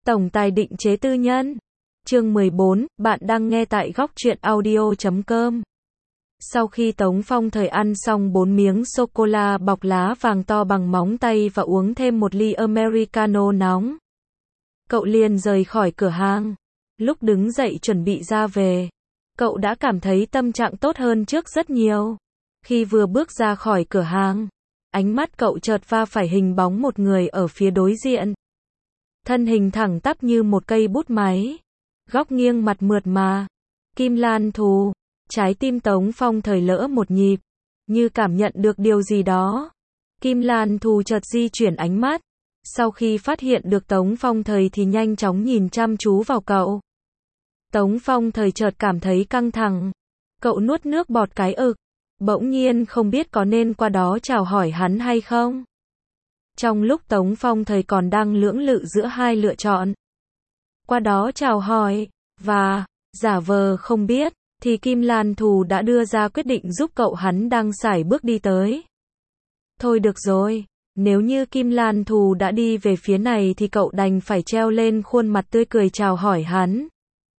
Tổng tài định chế tư nhân. Chương 14, bạn đang nghe tại góc truyện audio.com. Sau khi Tống Phong Thời ăn xong 4 miếng sô-cô-la bọc lá vàng to bằng móng tay và uống thêm một ly Americano nóng, cậu liền rời khỏi cửa hàng. Lúc đứng dậy chuẩn bị ra về, cậu đã cảm thấy tâm trạng tốt hơn trước rất nhiều. Khi vừa bước ra khỏi cửa hàng, ánh mắt cậu chợt va phải hình bóng một người ở phía đối diện. Thân hình thẳng tắp như một cây bút máy, góc nghiêng mặt mượt mà. Kim Lan Thù. Trái tim Tống Phong Thời lỡ một nhịp, như cảm nhận được điều gì đó. Kim Lan Thù chợt di chuyển ánh mắt, sau khi phát hiện được Tống Phong Thời thì nhanh chóng nhìn chăm chú vào cậu. Tống Phong Thời chợt cảm thấy căng thẳng, cậu nuốt nước bọt cái ực, bỗng nhiên không biết có nên qua đó chào hỏi hắn hay không. Trong lúc Tống Phong Thời còn đang lưỡng lự giữa hai lựa chọn, qua đó chào hỏi, và giả vờ không biết, thì Kim Lan Thù đã đưa ra quyết định giúp cậu. Hắn đang sải bước đi tới. Thôi được rồi, nếu như Kim Lan Thù đã đi về phía này thì cậu đành phải treo lên khuôn mặt tươi cười chào hỏi hắn.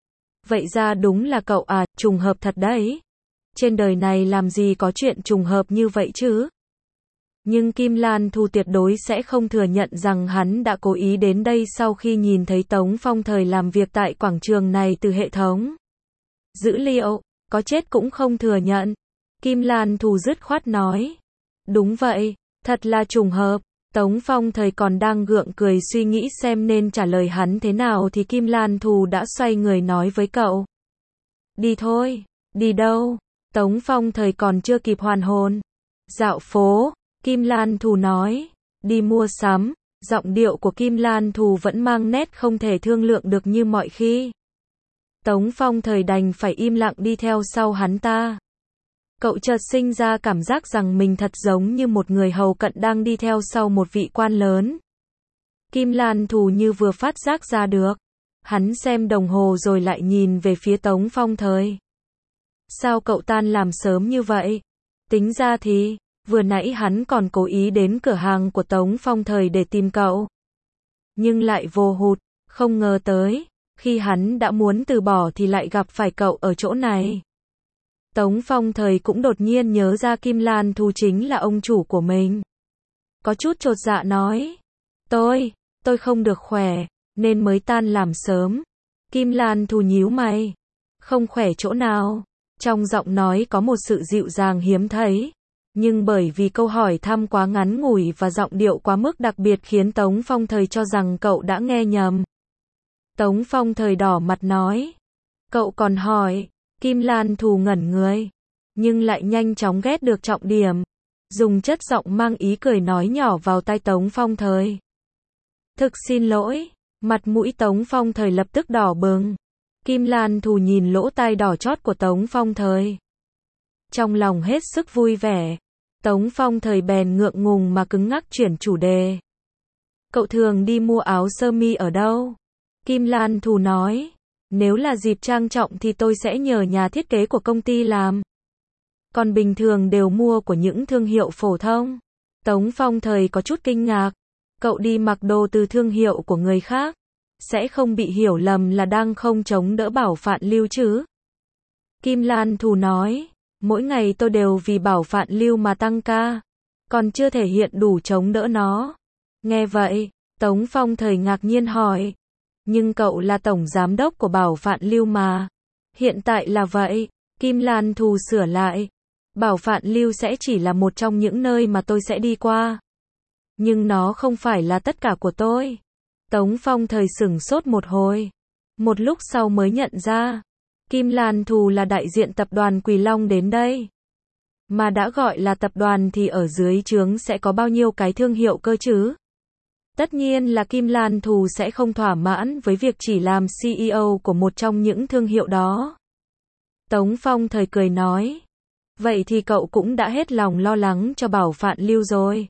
Vậy ra đúng là cậu à, trùng hợp thật đấy. Trên đời này làm gì có chuyện trùng hợp như vậy chứ? Nhưng Kim Lan Thù tuyệt đối sẽ không thừa nhận rằng hắn đã cố ý đến đây sau khi nhìn thấy Tống Phong Thời làm việc tại quảng trường này từ hệ thống dữ liệu, có chết cũng không thừa nhận. Kim Lan Thù dứt khoát nói. Đúng vậy, thật là trùng hợp. Tống Phong Thời còn đang gượng cười suy nghĩ xem nên trả lời hắn thế nào thì Kim Lan Thù đã xoay người nói với cậu. Đi thôi. Đi đâu? Tống Phong Thời còn chưa kịp hoàn hồn. Dạo phố, Kim Lan Thù nói. Đi mua sắm. Giọng điệu của Kim Lan Thù vẫn mang nét không thể thương lượng được như mọi khi. Tống Phong Thời đành phải im lặng đi theo sau hắn ta. Cậu chợt sinh ra cảm giác rằng mình thật giống như một người hầu cận đang đi theo sau một vị quan lớn. Kim Lan Thù như vừa phát giác ra được. Hắn xem đồng hồ rồi lại nhìn về phía Tống Phong Thời. Sao cậu tan làm sớm như vậy? Tính ra thì, vừa nãy hắn còn cố ý đến cửa hàng của Tống Phong Thời để tìm cậu. Nhưng lại vô hụt, không ngờ tới. Khi hắn đã muốn từ bỏ thì lại gặp phải cậu ở chỗ này. Tống Phong Thời cũng đột nhiên nhớ ra Kim Lan Thù chính là ông chủ của mình. Có chút chột dạ nói. Tôi không được khỏe, nên mới tan làm sớm. Kim Lan Thù nhíu mày. Không khỏe chỗ nào? Trong giọng nói có một sự dịu dàng hiếm thấy. Nhưng bởi vì câu hỏi thăm quá ngắn ngủi và giọng điệu quá mức đặc biệt khiến Tống Phong Thời cho rằng cậu đã nghe nhầm. Tống Phong Thời đỏ mặt nói. Cậu còn hỏi. Kim Lan Thù ngẩn người, nhưng lại nhanh chóng ghét được trọng điểm. Dùng chất giọng mang ý cười nói nhỏ vào tai Tống Phong Thời. Thực xin lỗi. Mặt mũi Tống Phong Thời lập tức đỏ bừng. Kim Lan Thù nhìn lỗ tai đỏ chót của Tống Phong Thời, trong lòng hết sức vui vẻ. Tống Phong Thời bèn ngượng ngùng mà cứng ngắc chuyển chủ đề. Cậu thường đi mua áo sơ mi ở đâu? Kim Lan Thù nói. Nếu là dịp trang trọng thì tôi sẽ nhờ nhà thiết kế của công ty làm. Còn bình thường đều mua của những thương hiệu phổ thông. Tống Phong Thời có chút kinh ngạc. Cậu đi mặc đồ từ thương hiệu của người khác, sẽ không bị hiểu lầm là đang không chống đỡ Bảo Phạn Lưu chứ? Kim Lan Thù nói. Mỗi ngày tôi đều vì Bảo Phạn Lưu mà tăng ca, còn chưa thể hiện đủ chống đỡ nó. Nghe vậy, Tống Phong Thời ngạc nhiên hỏi. Nhưng cậu là tổng giám đốc của Bảo Phạn Lưu mà. Hiện tại là vậy. Kim Lan Thù sửa lại. Bảo Phạn Lưu sẽ chỉ là một trong những nơi mà tôi sẽ đi qua. Nhưng nó không phải là tất cả của tôi. Tống Phong Thời sửng sốt một hồi. Một lúc sau mới nhận ra. Kim Lan Thù là đại diện tập đoàn Quỳ Long đến đây. Mà đã gọi là tập đoàn thì ở dưới trướng sẽ có bao nhiêu cái thương hiệu cơ chứ? Tất nhiên là Kim Lan Thù sẽ không thỏa mãn với việc chỉ làm CEO của một trong những thương hiệu đó. Tống Phong Thời cười nói. Vậy thì cậu cũng đã hết lòng lo lắng cho Bảo Phạn Lưu rồi.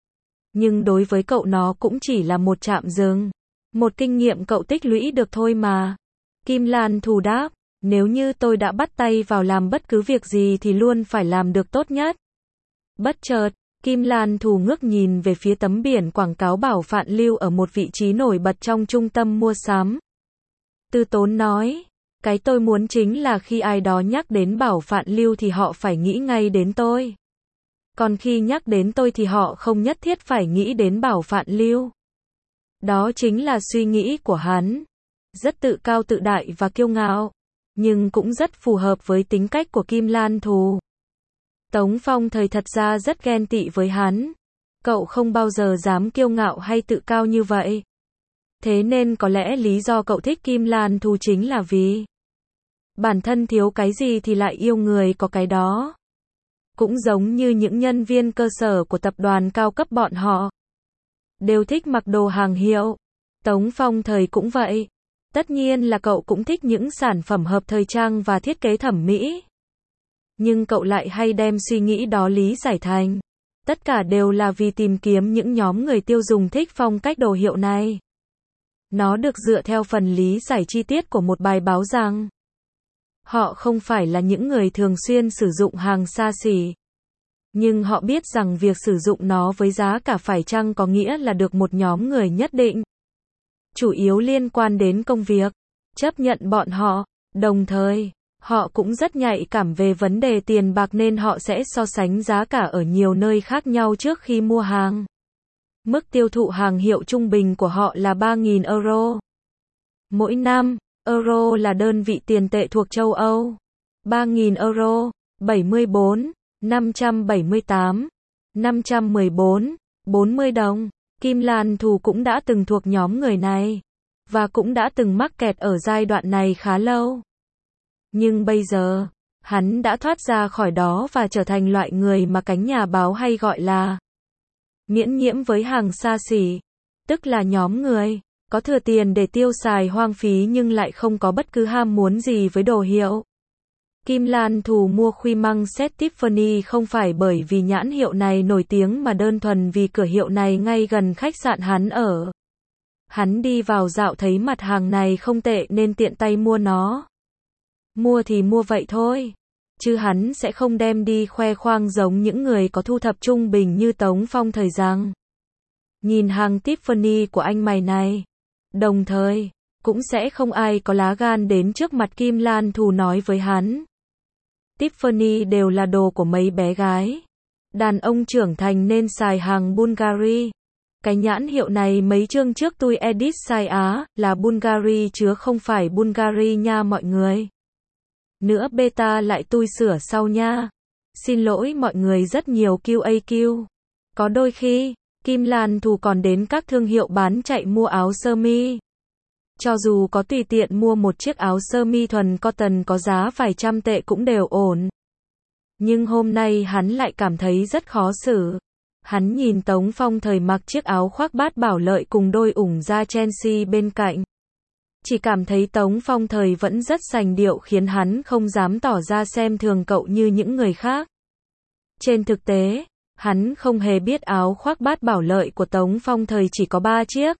Nhưng đối với cậu nó cũng chỉ là một trạm dừng. Một kinh nghiệm cậu tích lũy được thôi mà. Kim Lan Thù đáp. Nếu như tôi đã bắt tay vào làm bất cứ việc gì thì luôn phải làm được tốt nhất. Bất chợt, Kim Lan Thù ngước nhìn về phía tấm biển quảng cáo Bảo Phạn Lưu ở một vị trí nổi bật trong trung tâm mua sắm. Tư Tốn nói, cái tôi muốn chính là khi ai đó nhắc đến Bảo Phạn Lưu thì họ phải nghĩ ngay đến tôi. Còn khi nhắc đến tôi thì họ không nhất thiết phải nghĩ đến Bảo Phạn Lưu. Đó chính là suy nghĩ của hắn. Rất tự cao tự đại và kiêu ngạo, nhưng cũng rất phù hợp với tính cách của Kim Lan Thù. Tống Phong Thời thật ra rất ghen tị với hắn. Cậu không bao giờ dám kiêu ngạo hay tự cao như vậy. Thế nên có lẽ lý do cậu thích Kim Lan Thù chính là vì bản thân thiếu cái gì thì lại yêu người có cái đó. Cũng giống như những nhân viên cơ sở của tập đoàn cao cấp bọn họ đều thích mặc đồ hàng hiệu. Tống Phong Thời cũng vậy. Tất nhiên là cậu cũng thích những sản phẩm hợp thời trang và thiết kế thẩm mỹ. Nhưng cậu lại hay đem suy nghĩ đó lý giải thành tất cả đều là vì tìm kiếm những nhóm người tiêu dùng thích phong cách đồ hiệu này. Nó được dựa theo phần lý giải chi tiết của một bài báo rằng họ không phải là những người thường xuyên sử dụng hàng xa xỉ. Nhưng họ biết rằng việc sử dụng nó với giá cả phải chăng có nghĩa là được một nhóm người nhất định. Chủ yếu liên quan đến công việc, chấp nhận bọn họ, đồng thời, họ cũng rất nhạy cảm về vấn đề tiền bạc nên họ sẽ so sánh giá cả ở nhiều nơi khác nhau trước khi mua hàng. Mức tiêu thụ hàng hiệu trung bình của họ là 3.000 euro. Mỗi năm, euro là đơn vị tiền tệ thuộc châu Âu. 3.000 euro, 74, 578, 514, 40 đồng. Kim Lan Thù cũng đã từng thuộc nhóm người này, và cũng đã từng mắc kẹt ở giai đoạn này khá lâu. Nhưng bây giờ, hắn đã thoát ra khỏi đó và trở thành loại người mà cánh nhà báo hay gọi là miễn nhiễm với hàng xa xỉ. Tức là nhóm người có thừa tiền để tiêu xài hoang phí nhưng lại không có bất cứ ham muốn gì với đồ hiệu. Kim Lan Thù mua khuy măng set Tiffany không phải bởi vì nhãn hiệu này nổi tiếng mà đơn thuần vì cửa hiệu này ngay gần khách sạn hắn ở. Hắn đi vào dạo thấy mặt hàng này không tệ nên tiện tay mua nó. Mua thì mua vậy thôi, chứ hắn sẽ không đem đi khoe khoang giống những người có thu thập trung bình như Tống Phong Thời rằng nhìn hàng Tiffany của anh mày này. Đồng thời, cũng sẽ không ai có lá gan đến trước mặt Kim Lan Thù nói với hắn Tiffany đều là đồ của mấy bé gái. Đàn ông trưởng thành nên xài hàng Bulgari. Cái nhãn hiệu này mấy chương trước tôi edit sai á, là Bulgari chứ không phải Bulgari nha mọi người. Nữa beta lại tôi sửa sau nha. Xin lỗi mọi người rất nhiều QAQ. Có đôi khi, Kim Lan Thù còn đến các thương hiệu bán chạy mua áo sơ mi. Cho dù có tùy tiện mua một chiếc áo sơ mi thuần cotton có giá vài trăm tệ cũng đều ổn. Nhưng hôm nay hắn lại cảm thấy rất khó xử. Hắn nhìn Tống Phong Thời mặc chiếc áo khoác Bát Bảo Lợi cùng đôi ủng da Chelsea bên cạnh. Chỉ cảm thấy Tống Phong Thời vẫn rất sành điệu khiến hắn không dám tỏ ra xem thường cậu như những người khác. Trên thực tế, hắn không hề biết áo khoác Bát Bảo Lợi của Tống Phong Thời chỉ có 3 chiếc.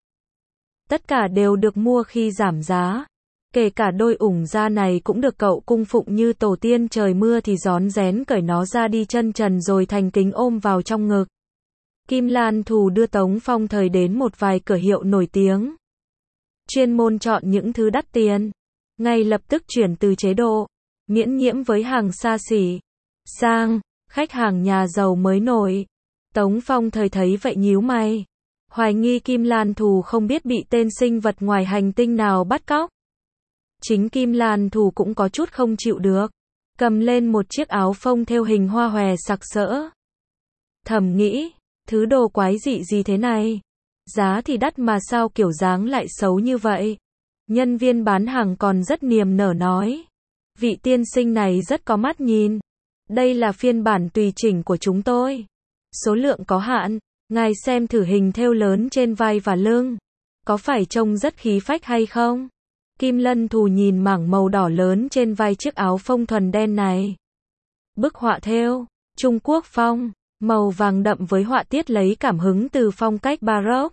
Tất cả đều được mua khi giảm giá. Kể cả đôi ủng da này cũng được cậu cung phụng như tổ tiên trời mưa thì rón rén cởi nó ra đi chân trần rồi thành kính ôm vào trong ngực. Kim Lan Thù đưa Tống Phong Thời đến một vài cửa hiệu nổi tiếng. Chuyên môn chọn những thứ đắt tiền. Ngay lập tức chuyển từ chế độ miễn nhiễm với hàng xa xỉ sang khách hàng nhà giàu mới nổi. Tống Phong Thời thấy vậy nhíu mày. Hoài nghi Kim Lan Thù không biết bị tên sinh vật ngoài hành tinh nào bắt cóc. Chính Kim Lan Thù cũng có chút không chịu được. Cầm lên một chiếc áo phông thêu hình hoa hòe sặc sỡ. Thầm nghĩ, thứ đồ quái dị gì thế này? Giá thì đắt mà sao kiểu dáng lại xấu như vậy? Nhân viên bán hàng còn rất niềm nở nói. Vị tiên sinh này rất có mắt nhìn. Đây là phiên bản tùy chỉnh của chúng tôi. Số lượng có hạn. Ngài xem thử hình thêu lớn trên vai và lưng. Có phải trông rất khí phách hay không? Kim Lan Thù nhìn mảng màu đỏ lớn trên vai chiếc áo phông thuần đen này. Bức họa thêu Trung Quốc phong, màu vàng đậm với họa tiết lấy cảm hứng từ phong cách Baroque.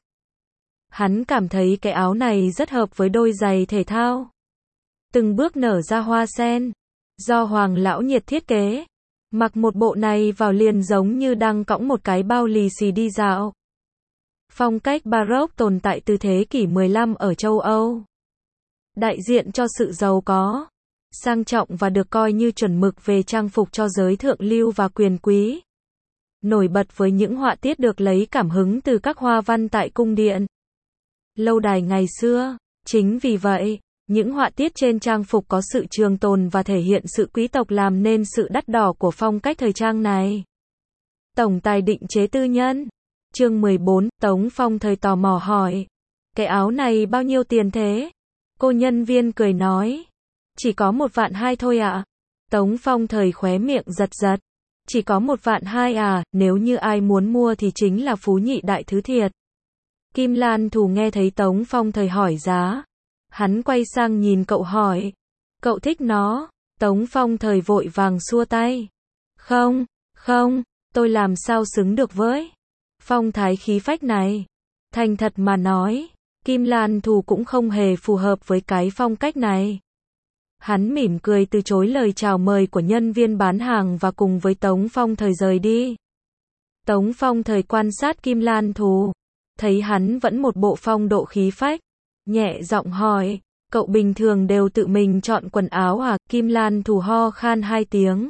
Hắn cảm thấy cái áo này rất hợp với đôi giày thể thao. Từng bước nở ra hoa sen, do Hoàng lão nhiệt thiết kế. Mặc một bộ này vào liền giống như đang cõng một cái bao lì xì đi dạo. Phong cách Baroque tồn tại từ thế kỷ 15 ở châu Âu. Đại diện cho sự giàu có, sang trọng và được coi như chuẩn mực về trang phục cho giới thượng lưu và quyền quý. Nổi bật với những họa tiết được lấy cảm hứng từ các hoa văn tại cung điện, lâu đài ngày xưa. Chính vì vậy, những họa tiết trên trang phục có sự trường tồn và thể hiện sự quý tộc làm nên sự đắt đỏ của phong cách thời trang này. Tổng tài định chế tư nhân. Chương 14, Tống Phong thời tò mò hỏi. Cái áo này bao nhiêu tiền thế? Cô nhân viên cười nói. Chỉ có 1.200.000 thôi ạ. Tống Phong thời khóe miệng giật giật. Chỉ có 1.200.000 à, nếu như ai muốn mua thì chính là phú nhị đại thứ thiệt. Kim Lan Thù nghe thấy Tống Phong thời hỏi giá. Hắn quay sang nhìn cậu hỏi. Cậu thích nó? Tống Phong thời vội vàng xua tay. Không, không, tôi làm sao xứng được với phong thái khí phách này. Thành thật mà nói, Kim Lan Thù cũng không hề phù hợp với cái phong cách này. Hắn mỉm cười từ chối lời chào mời của nhân viên bán hàng và cùng với Tống Phong thời rời đi. Tống Phong thời quan sát Kim Lan Thù, thấy hắn vẫn một bộ phong độ khí phách, nhẹ giọng hỏi, cậu bình thường đều tự mình chọn quần áo à? Kim Lan Thù ho khan 2 tiếng.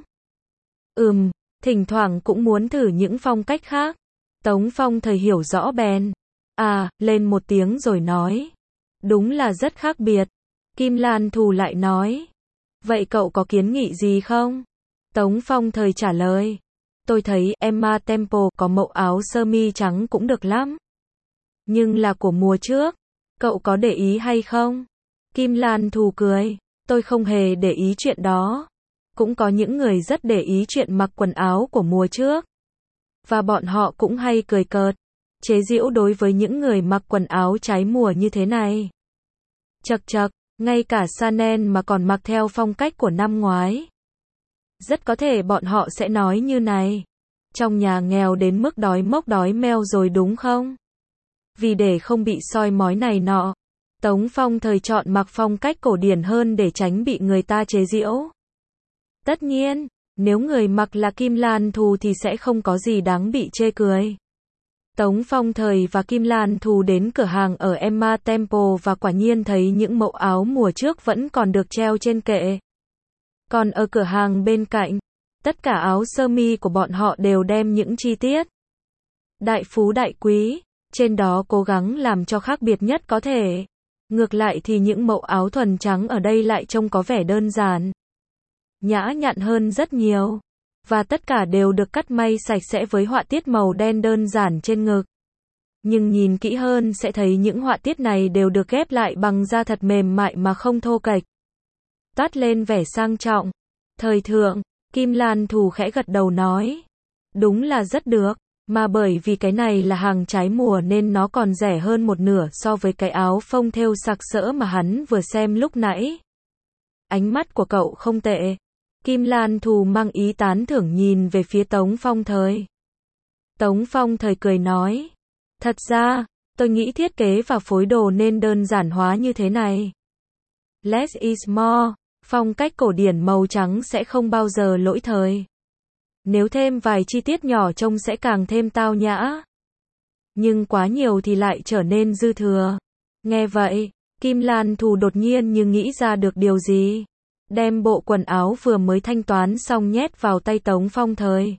Thỉnh thoảng cũng muốn thử những phong cách khác. Tống Phong thời hiểu rõ bèn. Lên một tiếng rồi nói. Đúng là rất khác biệt. Kim Lan Thù lại nói. Vậy cậu có kiến nghị gì không? Tống Phong thời trả lời. Tôi thấy Emma Temple có mẫu áo sơ mi trắng cũng được lắm. Nhưng là của mùa trước. Cậu có để ý hay không? Kim Lan Thù cười. Tôi không hề để ý chuyện đó. Cũng có những người rất để ý chuyện mặc quần áo của mùa trước. Và bọn họ cũng hay cười cợt, chế giễu đối với những người mặc quần áo trái mùa như thế này. Chậc chậc, ngay cả Chanel mà còn mặc theo phong cách của năm ngoái. Rất có thể bọn họ sẽ nói như này. Trong nhà nghèo đến mức đói mốc đói meo rồi đúng không? Vì để không bị soi mói này nọ, Tống Phong thời chọn mặc phong cách cổ điển hơn để tránh bị người ta chế giễu. Tất nhiên, nếu người mặc là Kim Lan Thù thì sẽ không có gì đáng bị chê cười. Tống Phong thời và Kim Lan Thù đến cửa hàng ở Emma Temple và quả nhiên thấy những mẫu áo mùa trước vẫn còn được treo trên kệ. Còn ở cửa hàng bên cạnh, tất cả áo sơ mi của bọn họ đều đem những chi tiết đại phú đại quý trên đó cố gắng làm cho khác biệt nhất có thể. Ngược lại thì những mẫu áo thuần trắng ở đây lại trông có vẻ đơn giản, nhã nhặn hơn rất nhiều. Và tất cả đều được cắt may sạch sẽ với họa tiết màu đen đơn giản trên ngực. Nhưng nhìn kỹ hơn sẽ thấy những họa tiết này đều được ghép lại bằng da thật mềm mại mà không thô kệch. Toát lên vẻ sang trọng, thời thượng. Kim Lan Thù khẽ gật đầu nói. Đúng là rất được, mà bởi vì cái này là hàng trái mùa nên nó còn rẻ hơn một nửa so với cái áo phông thêu sặc sỡ mà hắn vừa xem lúc nãy. Ánh mắt của cậu không tệ. Kim Lan Thù mang ý tán thưởng nhìn về phía Tống Phong thời. Tống Phong thời cười nói. Thật ra, tôi nghĩ thiết kế và phối đồ nên đơn giản hóa như thế này. Less is more, phong cách cổ điển màu trắng sẽ không bao giờ lỗi thời. Nếu thêm vài chi tiết nhỏ trông sẽ càng thêm tao nhã. Nhưng quá nhiều thì lại trở nên dư thừa. Nghe vậy, Kim Lan Thù đột nhiên như nghĩ ra được điều gì. Đem bộ quần áo vừa mới thanh toán xong nhét vào tay Tống Phong thời.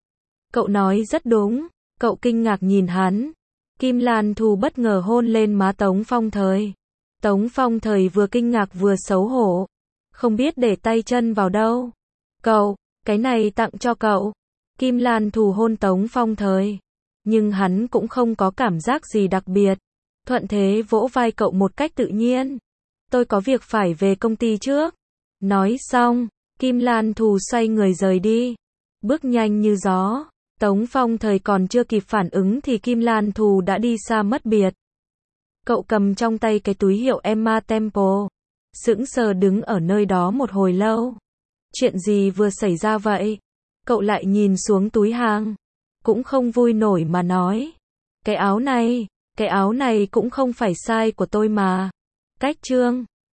Cậu nói rất đúng. Cậu kinh ngạc nhìn hắn. Kim Lan Thù bất ngờ hôn lên má Tống Phong thời. Tống Phong thời vừa kinh ngạc vừa xấu hổ. Không biết để tay chân vào đâu. Cậu, cái này tặng cho cậu. Kim Lan Thù hôn Tống Phong thời. Nhưng hắn cũng không có cảm giác gì đặc biệt. Thuận thế vỗ vai cậu một cách tự nhiên. Tôi có việc phải về công ty trước. Nói xong, Kim Lan Thù xoay người rời đi. Bước nhanh như gió. Tống Phong thời còn chưa kịp phản ứng thì Kim Lan Thù đã đi xa mất biệt. Cậu cầm trong tay cái túi hiệu Emma Temple. Sững sờ đứng ở nơi đó một hồi lâu. Chuyện gì vừa xảy ra vậy? Cậu lại nhìn xuống túi hàng. Cũng không vui nổi mà nói. Cái áo này cũng không phải size của tôi mà. Cách chương